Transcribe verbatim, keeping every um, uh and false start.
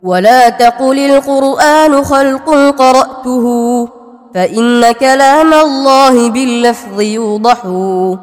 ولا تقل القرآن خلق قرأته فإن كلام الله باللفظ يوضح